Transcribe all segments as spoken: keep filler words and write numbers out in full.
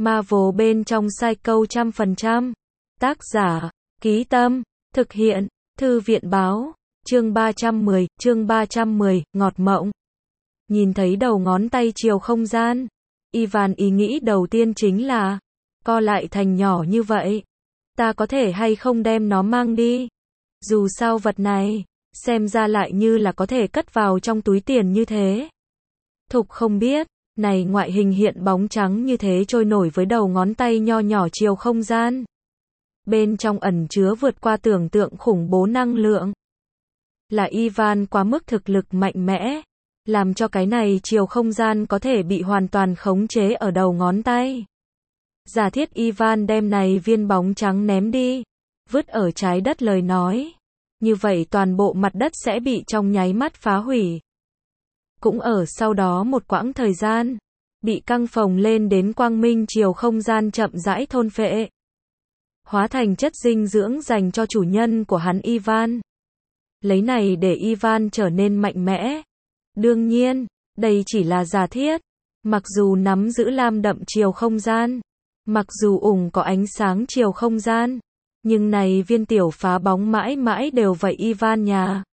Marvel bên trong Psycho trăm phần trăm. Tác giả, Ký Tâm, thực hiện, Thư viện báo, chương ba trăm mười, chương ba trăm mười, ngọt mộng. Nhìn thấy đầu ngón tay chiều không gian, Ivan ý nghĩ đầu tiên chính là, co lại thành nhỏ như vậy. Ta có thể hay không đem nó mang đi? Dù sao vật này, xem ra lại như là có thể cất vào trong túi tiền như thế. Thục không biết, này ngoại hình hiện bóng trắng như thế trôi nổi với đầu ngón tay nho nhỏ chiều không gian. Bên trong ẩn chứa vượt qua tưởng tượng khủng bố năng lượng. Là Ivan quá mức thực lực mạnh mẽ, làm cho cái này chiều không gian có thể bị hoàn toàn khống chế ở đầu ngón tay. Giả thiết Ivan đem này viên bóng trắng ném đi, vứt ở trái đất lời nói. Như vậy toàn bộ mặt đất sẽ bị trong nháy mắt phá hủy. Cũng ở sau đó một quãng thời gian, bị căng phồng lên đến quang minh chiều không gian chậm rãi thôn phệ. Hóa thành chất dinh dưỡng dành cho chủ nhân của hắn Ivan. Lấy này để Ivan trở nên mạnh mẽ. Đương nhiên, đây chỉ là giả thiết. Mặc dù nắm giữ lam đậm chiều không gian, mặc dù ủng có ánh sáng chiều không gian, nhưng này viên tiểu phá bóng mãi mãi đều vậy Ivan nhà.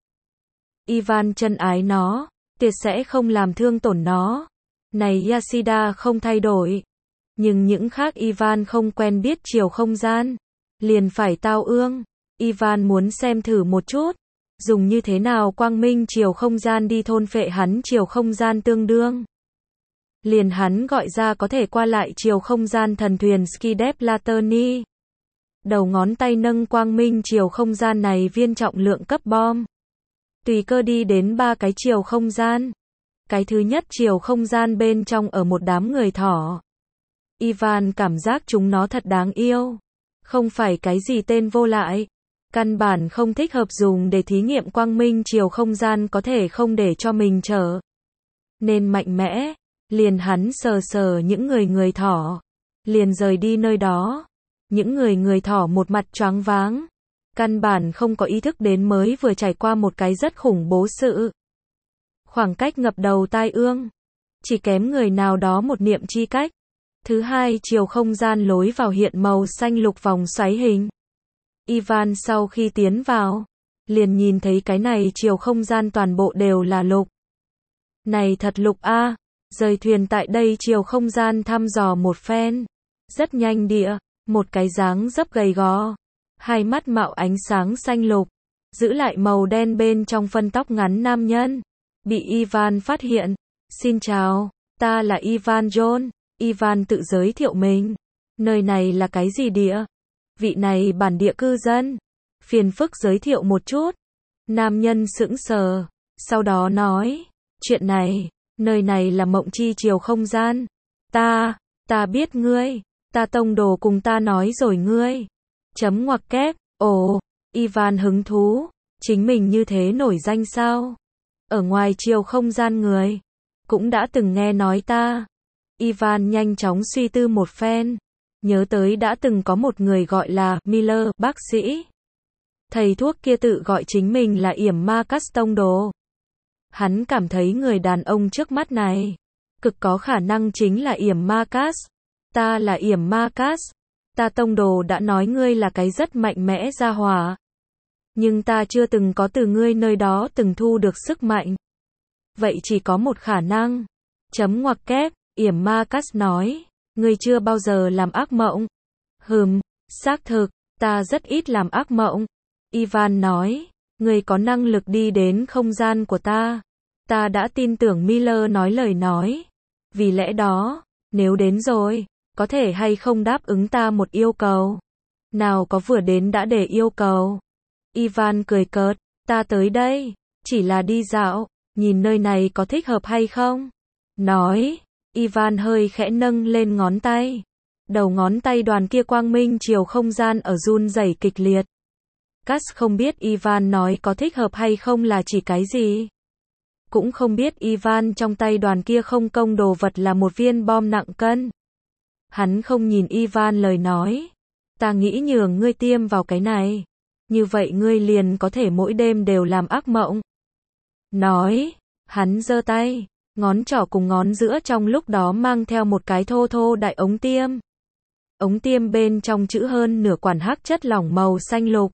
Ivan chân ái nó, tuyệt sẽ không làm thương tổn nó. Này Yashida không thay đổi. Nhưng những khác Ivan không quen biết chiều không gian, liền phải tao ương. Ivan muốn xem thử một chút, dùng như thế nào quang minh chiều không gian đi thôn phệ hắn chiều không gian tương đương. Liền hắn gọi ra có thể qua lại chiều không gian thần thuyền Skidep Latoni. Đầu ngón tay nâng quang minh chiều không gian này viên trọng lượng cấp bom. Tùy cơ đi đến ba cái chiều không gian. Cái thứ nhất chiều không gian bên trong ở một đám người thỏ. Ivan cảm giác chúng nó thật đáng yêu. Không phải cái gì tên vô lại. Căn bản không thích hợp dùng để thí nghiệm quang minh chiều không gian có thể không để cho mình trở nên mạnh mẽ. Liền hắn sờ sờ những người người thỏ. Liền rời đi nơi đó. Những người người thỏ một mặt choáng váng. Căn bản không có ý thức đến mới vừa trải qua một cái rất khủng bố sự. Khoảng cách ngập đầu tai ương. Chỉ kém người nào đó một niệm chi cách. Thứ hai chiều không gian lối vào hiện màu xanh lục vòng xoáy hình. Ivan sau khi tiến vào, liền nhìn thấy cái này chiều không gian toàn bộ đều là lục. Này thật lục a, à, rời thuyền tại đây chiều không gian thăm dò một phen. Rất nhanh địa, một cái dáng dấp gầy gò. Hai mắt mạo ánh sáng xanh lục. Giữ lại màu đen bên trong phân tóc ngắn nam nhân. Bị Ivan phát hiện. Xin chào, ta là Ivan John. Ivan tự giới thiệu mình. Nơi này là cái gì địa? Vị này bản địa cư dân. Phiền phức giới thiệu một chút. Nam nhân sững sờ. Sau đó nói. Chuyện này, nơi này là mộng chi chiều không gian. Ta, ta biết ngươi. Ta tông đồ cùng ta nói rồi ngươi. Chấm ngoặc kép. Ồ, Ivan hứng thú. Chính mình như thế nổi danh sao? Ở ngoài chiều không gian người. Cũng đã từng nghe nói ta. Ivan nhanh chóng suy tư một phen. Nhớ tới đã từng có một người gọi là Miller, bác sĩ. Thầy thuốc kia tự gọi chính mình là Yểm Ma Castông đồ. Hắn cảm thấy người đàn ông trước mắt này cực có khả năng chính là Yểm Ma Cast. Ta là Yểm Ma Cast. Ta tông đồ đã nói ngươi là cái rất mạnh mẽ gia hỏa. Nhưng ta chưa từng có từ ngươi nơi đó từng thu được sức mạnh. Vậy chỉ có một khả năng. Chấm ngoặc kép, Yểm Ma Cast nói. Ngươi chưa bao giờ làm ác mộng. Hừm, xác thực, ta rất ít làm ác mộng. Ivan nói. Ngươi có năng lực đi đến không gian của ta. Ta đã tin tưởng Miller nói lời nói. Vì lẽ đó, nếu đến rồi, có thể hay không đáp ứng ta một yêu cầu. Nào có vừa đến đã để yêu cầu. Ivan cười cợt. Ta tới đây, chỉ là đi dạo, nhìn nơi này có thích hợp hay không. Nói. Ivan hơi khẽ nâng lên ngón tay. Đầu ngón tay đoàn kia quang minh chiều không gian ở run rẩy kịch liệt. Cass không biết Ivan nói có thích hợp hay không là chỉ cái gì. Cũng không biết Ivan trong tay đoàn kia không công đồ vật là một viên bom nặng cân. Hắn không nhìn Ivan lời nói. Ta nghĩ nhường ngươi tiêm vào cái này. Như vậy ngươi liền có thể mỗi đêm đều làm ác mộng. Nói. Hắn giơ tay. Ngón trỏ cùng ngón giữa trong lúc đó mang theo một cái thô thô đại ống tiêm. ống tiêm bên trong trữ hơn nửa quản hắc chất lỏng màu xanh lục.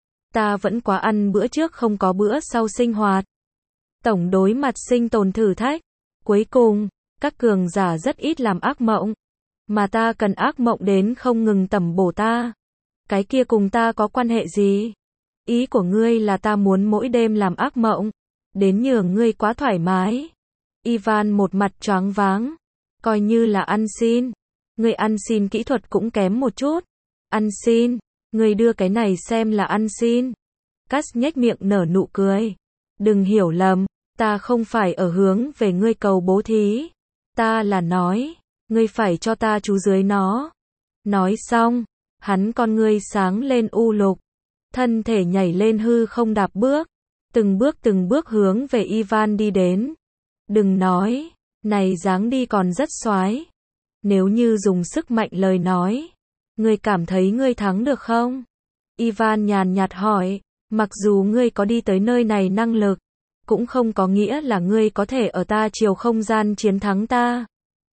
Ta vẫn quá ăn bữa trước không có bữa sau sinh hoạt. Tổng đối mặt sinh tồn thử thách. Cuối cùng, các cường giả rất ít làm ác mộng. Mà ta cần ác mộng đến không ngừng tẩm bổ ta. Cái kia cùng ta có quan hệ gì? Ý của ngươi là ta muốn mỗi đêm làm ác mộng. Đến nhường ngươi quá thoải mái. Ivan một mặt choáng váng. Coi như là ăn xin. Ngươi ăn xin kỹ thuật cũng kém một chút. Ăn xin. Ngươi đưa cái này xem là ăn xin. Cass nhếch miệng nở nụ cười. Đừng hiểu lầm. Ta không phải ở hướng về ngươi cầu bố thí. Ta là nói. Ngươi phải cho ta chú dưới nó. Nói xong. Hắn con ngươi sáng lên u lục. Thân thể nhảy lên hư không đạp bước. Từng bước từng bước hướng về Ivan đi đến. Đừng nói. Này dáng đi còn rất xoái. Nếu như dùng sức mạnh lời nói. Ngươi cảm thấy ngươi thắng được không? Ivan nhàn nhạt hỏi. Mặc dù ngươi có đi tới nơi này năng lực. Cũng không có nghĩa là ngươi có thể ở ta chiều không gian chiến thắng ta.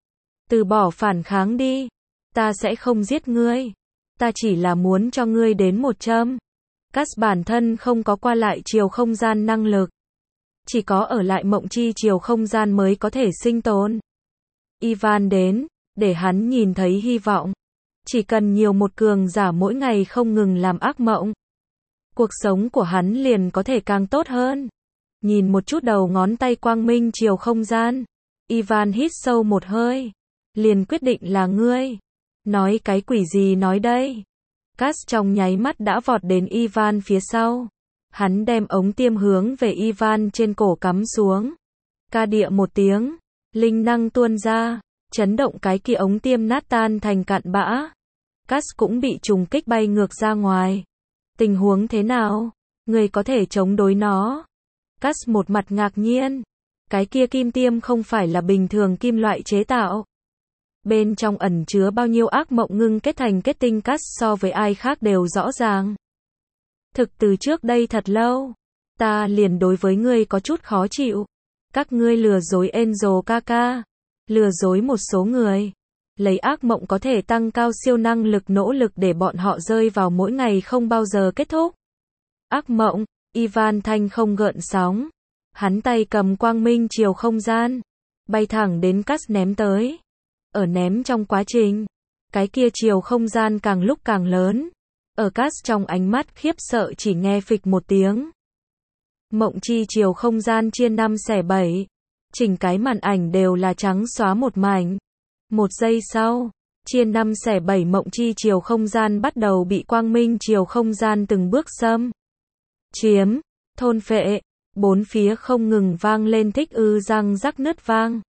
Từ bỏ phản kháng đi. Ta sẽ không giết ngươi. Ta chỉ là muốn cho ngươi đến một châm. Cass bản thân không có qua lại chiều không gian năng lực. Chỉ có ở lại mộng chi chiều không gian mới có thể sinh tồn. Ivan đến, để hắn nhìn thấy hy vọng. Chỉ cần nhiều một cường giả mỗi ngày không ngừng làm ác mộng. Cuộc sống của hắn liền có thể càng tốt hơn. Nhìn một chút đầu ngón tay quang minh chiều không gian. Ivan hít sâu một hơi. Liền quyết định là ngươi. Nói cái quỷ gì nói đây? Cass trong nháy mắt đã vọt đến Ivan phía sau. Hắn đem ống tiêm hướng về Ivan trên cổ cắm xuống. Ca địa một tiếng. Linh năng tuôn ra. Chấn động cái kia ống tiêm nát tan thành cặn bã. Cass cũng bị trùng kích bay ngược ra ngoài. Tình huống thế nào? Người có thể chống đối nó. Cass một mặt ngạc nhiên. Cái kia kim tiêm không phải là bình thường kim loại chế tạo. Bên trong ẩn chứa bao nhiêu ác mộng ngưng kết thành kết tinh. Cass so với ai khác đều rõ ràng. Thực từ trước đây thật lâu. Ta liền đối với ngươi có chút khó chịu. Các ngươi lừa dối Angel ca ca. Lừa dối một số người. Lấy ác mộng có thể tăng cao siêu năng lực nỗ lực để bọn họ rơi vào mỗi ngày không bao giờ kết thúc. Ác mộng. Ivan thanh không gợn sóng. Hắn tay cầm quang minh chiều không gian. Bay thẳng đến Cass ném tới. Ở ném trong quá trình. Cái kia chiều không gian càng lúc càng lớn. Ở Cass trong ánh mắt khiếp sợ chỉ nghe phịch một tiếng. Mộng chi chiều không gian chia năm xẻ bảy. Chỉnh cái màn ảnh đều là trắng xóa một mảnh. Một giây sau, chia năm xẻ bảy mộng chi chiều không gian bắt đầu bị quang minh chiều không gian từng bước xâm chiếm, thôn phệ, bốn phía không ngừng vang lên thích ư răng rắc nứt vang.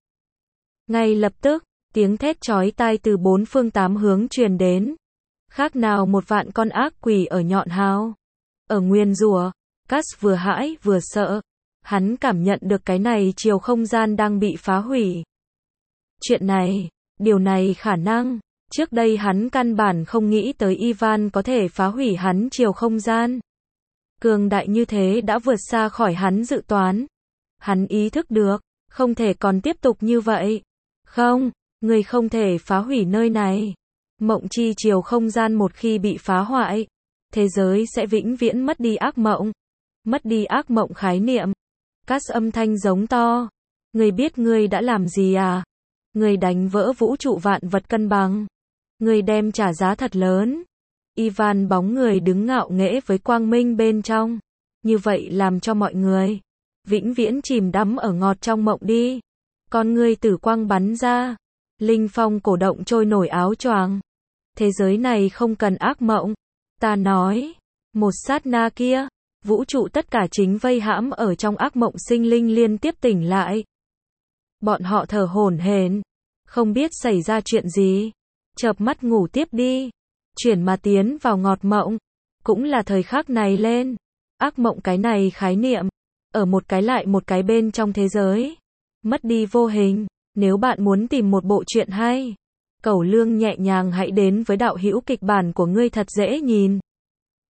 Ngay lập tức, tiếng thét chói tai từ bốn phương tám hướng truyền đến. Khác nào một vạn con ác quỷ ở nhọn hào. Ở nguyên rủa, Cass vừa hãi vừa sợ. Hắn cảm nhận được cái này chiều không gian đang bị phá hủy. Chuyện này, điều này khả năng. Trước đây hắn căn bản không nghĩ tới Ivan có thể phá hủy hắn chiều không gian. Cường đại như thế đã vượt xa khỏi hắn dự toán. Hắn ý thức được, không thể còn tiếp tục như vậy. Không, người không thể phá hủy nơi này. Mộng chi chiều không gian một khi bị phá hoại, thế giới sẽ vĩnh viễn mất đi ác mộng. Mất đi ác mộng khái niệm. Cass âm thanh giống to. Người biết ngươi đã làm gì à? Người đánh vỡ vũ trụ vạn vật cân bằng. Người đem trả giá thật lớn. Ivan bóng người đứng ngạo nghễ với quang minh bên trong. Như vậy làm cho mọi người vĩnh viễn chìm đắm ở ngọt trong mộng đi. Con ngươi tử quang bắn ra. Linh phong cổ động trôi nổi áo choàng. Thế giới này không cần ác mộng. Ta nói. Một sát na kia. Vũ trụ tất cả chính vây hãm ở trong ác mộng sinh linh liên tiếp tỉnh lại. Bọn họ thở hổn hển, không biết xảy ra chuyện gì. Chợp mắt ngủ tiếp đi. Chuyển mà tiến vào ngọt mộng. Cũng là thời khắc này lên. Ác mộng cái này khái niệm. Ở một cái lại một cái bên trong thế giới. Mất đi vô hình. Nếu bạn muốn tìm một bộ truyện hay. Cẩu Lương nhẹ nhàng hãy đến với đạo hữu kịch bản của ngươi thật dễ nhìn.